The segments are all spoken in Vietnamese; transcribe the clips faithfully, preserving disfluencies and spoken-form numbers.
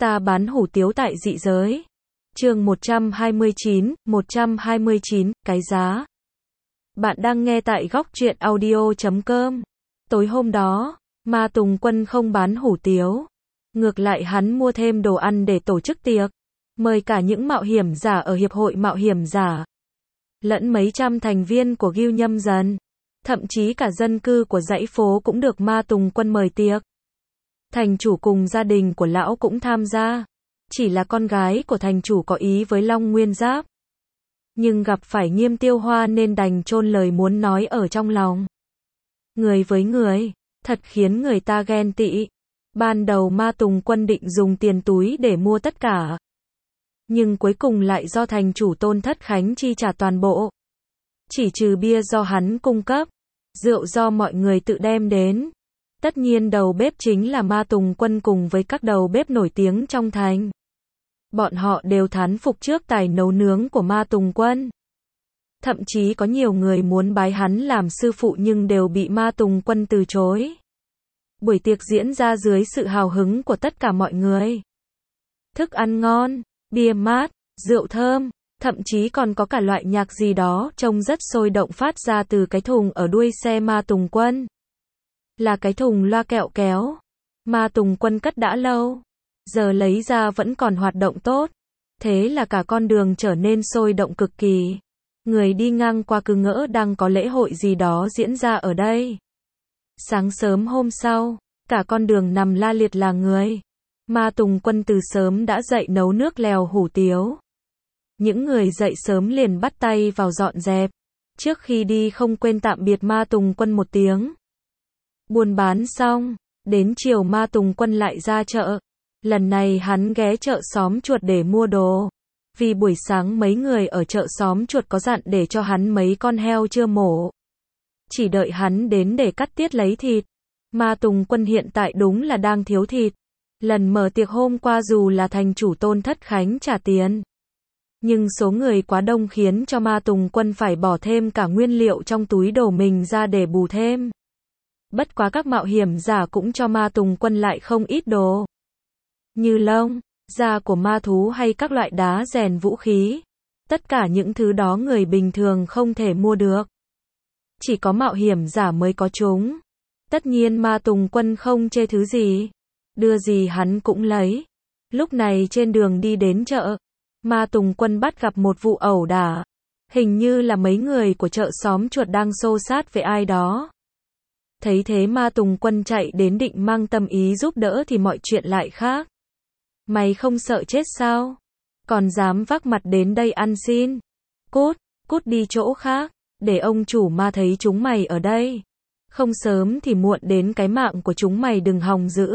Ta bán hủ tiếu tại dị giới. Chương một trăm hai mươi chín, một trăm hai mươi chín, cái giá. Bạn đang nghe tại góc truyện audio chấm com. Tối hôm đó, Ma Tùng Quân không bán hủ tiếu. Ngược lại hắn mua thêm đồ ăn để tổ chức tiệc. Mời cả những mạo hiểm giả ở Hiệp hội Mạo hiểm giả. Lẫn mấy trăm thành viên của Guild Nhâm Dần. Thậm chí cả dân cư của dãy phố cũng được Ma Tùng Quân mời tiệc. Thành chủ cùng gia đình của lão cũng tham gia. Chỉ là con gái của thành chủ có ý với Long Nguyên Giáp. Nhưng gặp phải Nghiêm Tiêu Hoa nên đành chôn lời muốn nói ở trong lòng. Người với người, thật khiến người ta ghen tị. Ban đầu Ma Tùng Quân định dùng tiền túi để mua tất cả. Nhưng cuối cùng lại do thành chủ Tôn Thất Khánh chi trả toàn bộ. Chỉ trừ bia do hắn cung cấp, rượu do mọi người tự đem đến. Tất nhiên đầu bếp chính là Ma Tùng Quân cùng với các đầu bếp nổi tiếng trong thành. Bọn họ đều thán phục trước tài nấu nướng của Ma Tùng Quân. Thậm chí có nhiều người muốn bái hắn làm sư phụ nhưng đều bị Ma Tùng Quân từ chối. Buổi tiệc diễn ra dưới sự hào hứng của tất cả mọi người. Thức ăn ngon, bia mát, rượu thơm, thậm chí còn có cả loại nhạc gì đó trông rất sôi động phát ra từ cái thùng ở đuôi xe Ma Tùng Quân. Là cái thùng loa kẹo kéo. Ma Tùng Quân cất đã lâu. Giờ lấy ra vẫn còn hoạt động tốt. Thế là cả con đường trở nên sôi động cực kỳ. Người đi ngang qua cứ ngỡ đang có lễ hội gì đó diễn ra ở đây. Sáng sớm hôm sau, cả con đường nằm la liệt là người. Ma Tùng Quân từ sớm đã dậy nấu nước lèo hủ tiếu. Những người dậy sớm liền bắt tay vào dọn dẹp. Trước khi đi không quên tạm biệt Ma Tùng Quân một tiếng. Buôn bán xong, đến chiều Ma Tùng Quân lại ra chợ. Lần này hắn ghé chợ xóm chuột để mua đồ. Vì buổi sáng mấy người ở chợ xóm chuột có dặn để cho hắn mấy con heo chưa mổ. Chỉ đợi hắn đến để cắt tiết lấy thịt. Ma Tùng Quân hiện tại đúng là đang thiếu thịt. Lần mở tiệc hôm qua dù là thành chủ Tôn Thất Khánh trả tiền. Nhưng số người quá đông khiến cho Ma Tùng Quân phải bỏ thêm cả nguyên liệu trong túi đồ mình ra để bù thêm. Bất quá các mạo hiểm giả cũng cho Ma Tùng Quân lại không ít đồ. Như lông, da của ma thú hay các loại đá rèn vũ khí. Tất cả những thứ đó người bình thường không thể mua được. Chỉ có mạo hiểm giả mới có chúng. Tất nhiên Ma Tùng Quân không chê thứ gì. Đưa gì hắn cũng lấy. Lúc này trên đường đi đến chợ, Ma Tùng Quân bắt gặp một vụ ẩu đả. Hình như là mấy người của chợ xóm chuột đang xô xát với ai đó. Thấy thế Ma Tùng Quân chạy đến định mang tâm ý giúp đỡ thì mọi chuyện lại khác. Mày không sợ chết sao? Còn dám vác mặt đến đây ăn xin? Cút, cút đi chỗ khác, để ông chủ Ma thấy chúng mày ở đây. Không sớm thì muộn đến cái mạng của chúng mày đừng hòng giữ.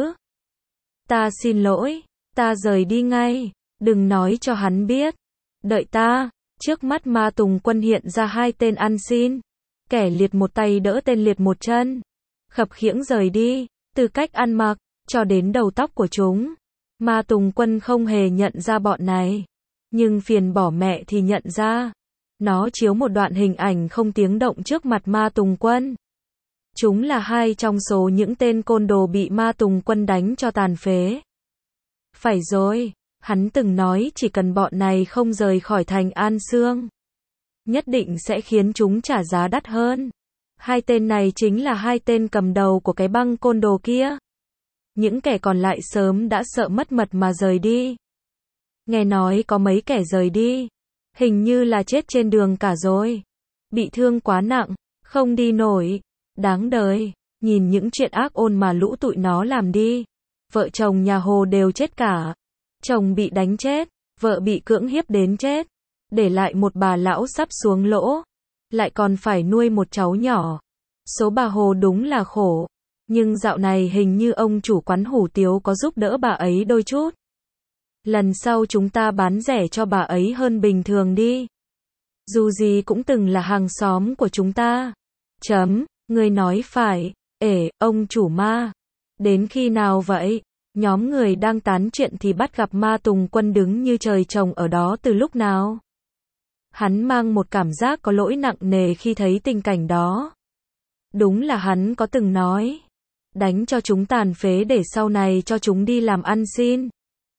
Ta xin lỗi, ta rời đi ngay, đừng nói cho hắn biết. Đợi ta. Trước mắt Ma Tùng Quân hiện ra hai tên ăn xin. Kẻ liệt một tay đỡ tên liệt một chân. Khập khiễng rời đi, từ cách ăn mặc, cho đến đầu tóc của chúng. Ma Tùng Quân không hề nhận ra bọn này. Nhưng phiền bỏ mẹ thì nhận ra. Nó chiếu một đoạn hình ảnh không tiếng động trước mặt Ma Tùng Quân. Chúng là hai trong số những tên côn đồ bị Ma Tùng Quân đánh cho tàn phế. Phải rồi, hắn từng nói chỉ cần bọn này không rời khỏi thành An Sương, nhất định sẽ khiến chúng trả giá đắt hơn. Hai tên này chính là hai tên cầm đầu của cái băng côn đồ kia. Những kẻ còn lại sớm đã sợ mất mật mà rời đi. Nghe nói có mấy kẻ rời đi, hình như là chết trên đường cả rồi. Bị thương quá nặng, không đi nổi. Đáng đời, nhìn những chuyện ác ôn mà lũ tụi nó làm đi. Vợ chồng nhà Hồ đều chết cả. Chồng bị đánh chết, vợ bị cưỡng hiếp đến chết. Để lại một bà lão sắp xuống lỗ. Lại còn phải nuôi một cháu nhỏ. Số bà Hồ đúng là khổ. Nhưng dạo này hình như ông chủ quán hủ tiếu có giúp đỡ bà ấy đôi chút. Lần sau chúng ta bán rẻ cho bà ấy hơn bình thường đi. Dù gì cũng từng là hàng xóm của chúng ta. Chấm, người nói phải. Ể, ông chủ Ma. Đến khi nào vậy? Nhóm người đang tán chuyện thì bắt gặp Ma Tùng Quân đứng như trời trồng ở đó từ lúc nào. Hắn mang một cảm giác có lỗi nặng nề khi thấy tình cảnh đó. Đúng là hắn có từng nói. Đánh cho chúng tàn phế để sau này cho chúng đi làm ăn xin.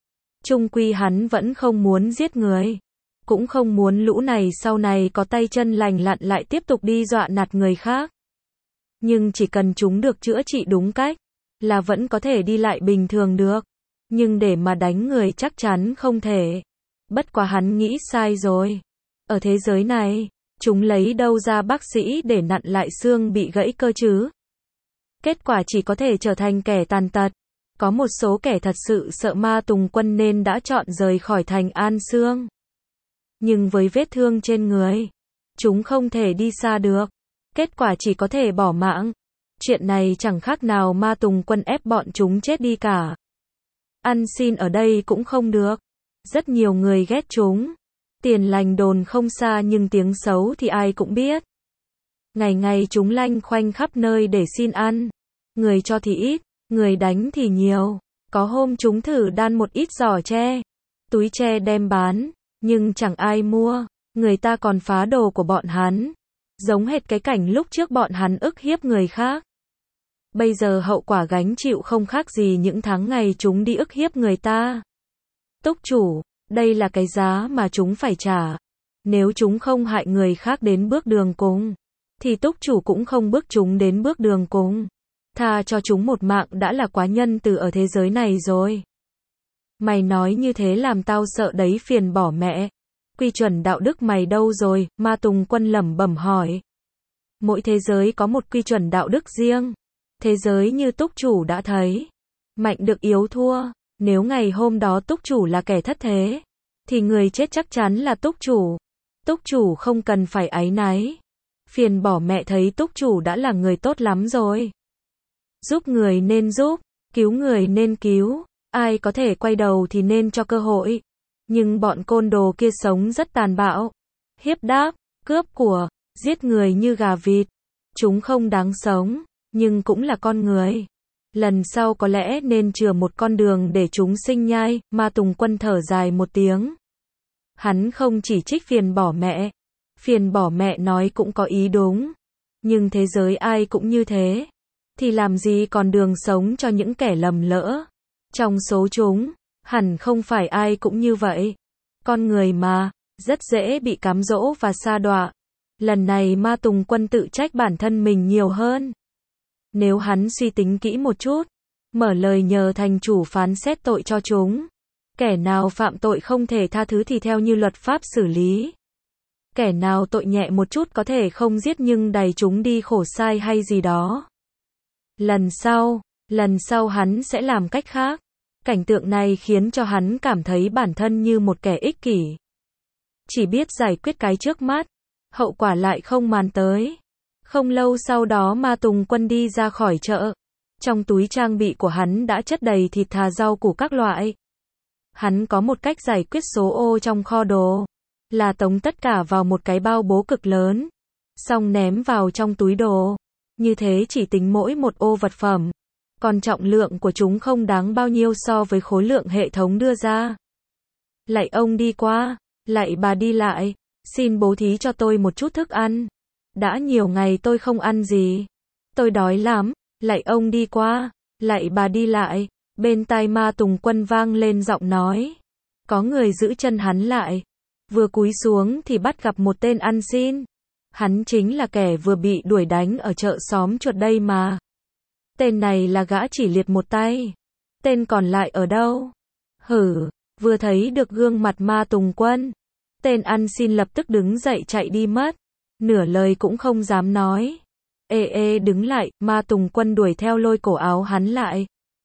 Chung quy hắn vẫn không muốn giết người. Cũng không muốn lũ này sau này có tay chân lành lặn lại tiếp tục đi dọa nạt người khác. Nhưng chỉ cần chúng được chữa trị đúng cách, là vẫn có thể đi lại bình thường được. Nhưng để mà đánh người chắc chắn không thể. Bất quá hắn nghĩ sai rồi. Ở thế giới này, chúng lấy đâu ra bác sĩ để nặn lại xương bị gãy cơ chứ? Kết quả chỉ có thể trở thành kẻ tàn tật. Có một số kẻ thật sự sợ Ma Tùng Quân nên đã chọn rời khỏi thành An Sương. Nhưng với vết thương trên người, chúng không thể đi xa được. Kết quả chỉ có thể bỏ mạng. Chuyện này chẳng khác nào Ma Tùng Quân ép bọn chúng chết đi cả. Ăn xin ở đây cũng không được. Rất nhiều người ghét chúng. Tiền lành đồn không xa nhưng tiếng xấu thì ai cũng biết. Ngày ngày chúng lanh khoanh khắp nơi để xin ăn. Người cho thì ít, người đánh thì nhiều. Có hôm chúng thử đan một ít giỏ tre, túi tre đem bán, nhưng chẳng ai mua. Người ta còn phá đồ của bọn hắn. Giống hệt cái cảnh lúc trước bọn hắn ức hiếp người khác. Bây giờ hậu quả gánh chịu không khác gì những tháng ngày chúng đi ức hiếp người ta. Túc chủ, đây là cái giá mà chúng phải trả. Nếu chúng không hại người khác đến bước đường cùng, thì túc chủ cũng không bước chúng đến bước đường cùng. Tha cho chúng một mạng đã là quá nhân từ ở thế giới này rồi. Mày nói như thế làm tao sợ đấy, phiền bỏ mẹ. Quy chuẩn đạo đức mày đâu rồi? Ma Tùng Quân lẩm bẩm hỏi. Mỗi thế giới có một quy chuẩn đạo đức riêng. Thế giới như túc chủ đã thấy, mạnh được yếu thua. Nếu ngày hôm đó túc chủ là kẻ thất thế, thì người chết chắc chắn là túc chủ. Túc chủ không cần phải áy náy. Phiền bỏ mẹ, thấy túc chủ đã là người tốt lắm rồi. Giúp người nên giúp, cứu người nên cứu. Ai có thể quay đầu thì nên cho cơ hội. Nhưng bọn côn đồ kia sống rất tàn bạo. Hiếp đáp, cướp của, giết người như gà vịt. Chúng không đáng sống, nhưng cũng là con người. Lần sau có lẽ nên chừa một con đường để chúng sinh nhai. Ma Tùng Quân thở dài một tiếng. Hắn không chỉ trích phiền bỏ mẹ. Phiền bỏ mẹ nói cũng có ý đúng. Nhưng thế giới ai cũng như thế. Thì làm gì còn đường sống cho những kẻ lầm lỡ. Trong số chúng, hẳn không phải ai cũng như vậy. Con người mà, rất dễ bị cám dỗ và sa đọa. Lần này Ma Tùng Quân tự trách bản thân mình nhiều hơn. Nếu hắn suy tính kỹ một chút, mở lời nhờ thành chủ phán xét tội cho chúng. Kẻ nào phạm tội không thể tha thứ thì theo như luật pháp xử lý. Kẻ nào tội nhẹ một chút có thể không giết nhưng đày chúng đi khổ sai hay gì đó. Lần sau, lần sau hắn sẽ làm cách khác. Cảnh tượng này khiến cho hắn cảm thấy bản thân như một kẻ ích kỷ. Chỉ biết giải quyết cái trước mắt, hậu quả lại không màng tới. Không lâu sau đó Ma Tùng Quân đi ra khỏi chợ. Trong túi trang bị của hắn đã chất đầy thịt thà rau củ các loại. Hắn có một cách giải quyết số ô trong kho đồ. Là tống tất cả vào một cái bao bố cực lớn. Xong ném vào trong túi đồ. Như thế chỉ tính mỗi một ô vật phẩm. Còn trọng lượng của chúng không đáng bao nhiêu so với khối lượng hệ thống đưa ra. Lạy ông đi qua, lạy bà đi lại, xin bố thí cho tôi một chút thức ăn. Đã nhiều ngày tôi không ăn gì. Tôi đói lắm, lạy ông đi qua, lạy bà đi lại. Bên tai Ma Tùng Quân vang lên giọng nói. Có người giữ chân hắn lại. Vừa cúi xuống thì bắt gặp một tên ăn xin. Hắn chính là kẻ vừa bị đuổi đánh ở chợ xóm chuột đây mà. Tên này là gã chỉ liệt một tay. Tên còn lại ở đâu? Hử, vừa thấy được gương mặt Ma Tùng Quân. Tên ăn xin lập tức đứng dậy chạy đi mất. Nửa lời cũng không dám nói. Ê ê đứng lại, Ma Tùng Quân đuổi theo lôi cổ áo hắn lại.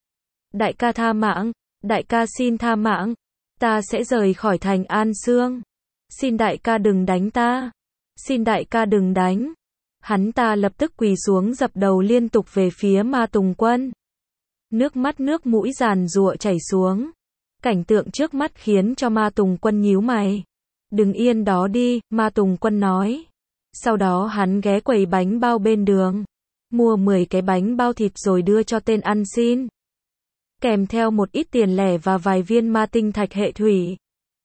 Đại ca tha mạng, đại ca xin tha mạng. Ta sẽ rời khỏi thành An Sương. Xin đại ca đừng đánh ta. Xin đại ca đừng đánh. Hắn ta lập tức quỳ xuống dập đầu liên tục về phía Ma Tùng Quân. Nước mắt nước mũi giàn giụa chảy xuống. Cảnh tượng trước mắt khiến cho Ma Tùng Quân nhíu mày. Đừng yên đó đi, Ma Tùng Quân nói. Sau đó hắn ghé quầy bánh bao bên đường. Mua mười cái bánh bao thịt rồi đưa cho tên ăn xin. Kèm theo một ít tiền lẻ và vài viên ma tinh thạch hệ thủy.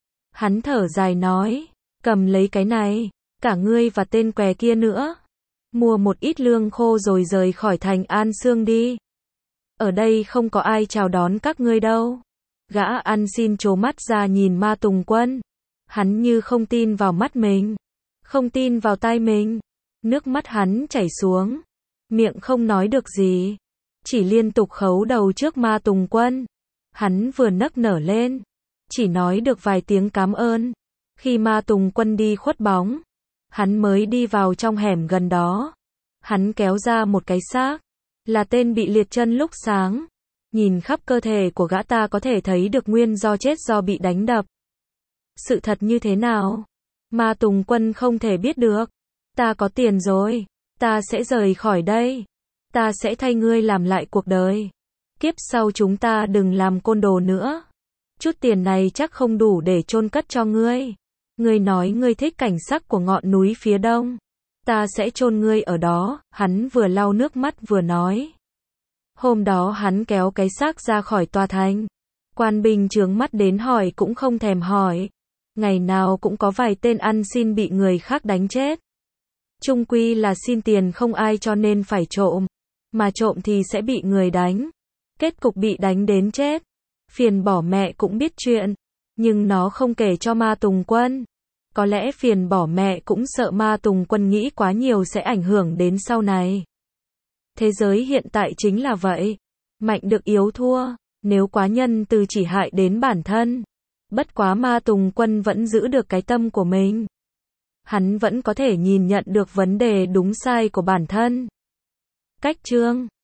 Hắn thở dài nói. Cầm lấy cái này. Cả ngươi và tên què kia nữa. Mua một ít lương khô rồi rời khỏi thành An Sương đi. Ở đây không có ai chào đón các ngươi đâu. Gã ăn xin trố mắt ra nhìn Ma Tùng Quân. Hắn như không tin vào mắt mình, không tin vào tai mình. Nước mắt hắn chảy xuống, miệng không nói được gì, chỉ liên tục khấu đầu trước Ma Tùng Quân. Hắn vừa nức nở lên, chỉ nói được vài tiếng cảm ơn. Khi Ma Tùng Quân đi khuất bóng, hắn mới đi vào trong hẻm gần đó. Hắn kéo ra một cái xác, là tên bị liệt chân lúc sáng. Nhìn khắp cơ thể của gã ta có thể thấy được nguyên do chết do bị đánh đập. Sự thật như thế nào? Ma Tùng Quân không thể biết được. Ta có tiền rồi, ta sẽ rời khỏi đây. Ta sẽ thay ngươi làm lại cuộc đời. Kiếp sau chúng ta đừng làm côn đồ nữa. Chút tiền này chắc không đủ để chôn cất cho ngươi. Ngươi nói ngươi thích cảnh sắc của ngọn núi phía đông. Ta sẽ chôn ngươi ở đó, hắn vừa lau nước mắt vừa nói. Hôm đó hắn kéo cái xác ra khỏi tòa thành. Quan binh trướng mắt đến hỏi cũng không thèm hỏi. Ngày nào cũng có vài tên ăn xin bị người khác đánh chết. Chung quy là xin tiền không ai cho nên phải trộm. Mà trộm thì sẽ bị người đánh. Kết cục bị đánh đến chết. Phiền bỏ mẹ cũng biết chuyện. Nhưng nó không kể cho Ma Tùng Quân. Có lẽ phiền bỏ mẹ cũng sợ Ma Tùng Quân nghĩ quá nhiều sẽ ảnh hưởng đến sau này. Thế giới hiện tại chính là vậy. Mạnh được yếu thua. Nếu quá nhân từ chỉ hại đến bản thân. Bất quá Ma Tùng Quân vẫn giữ được cái tâm của mình. Hắn vẫn có thể nhìn nhận được vấn đề đúng sai của bản thân. Cách chương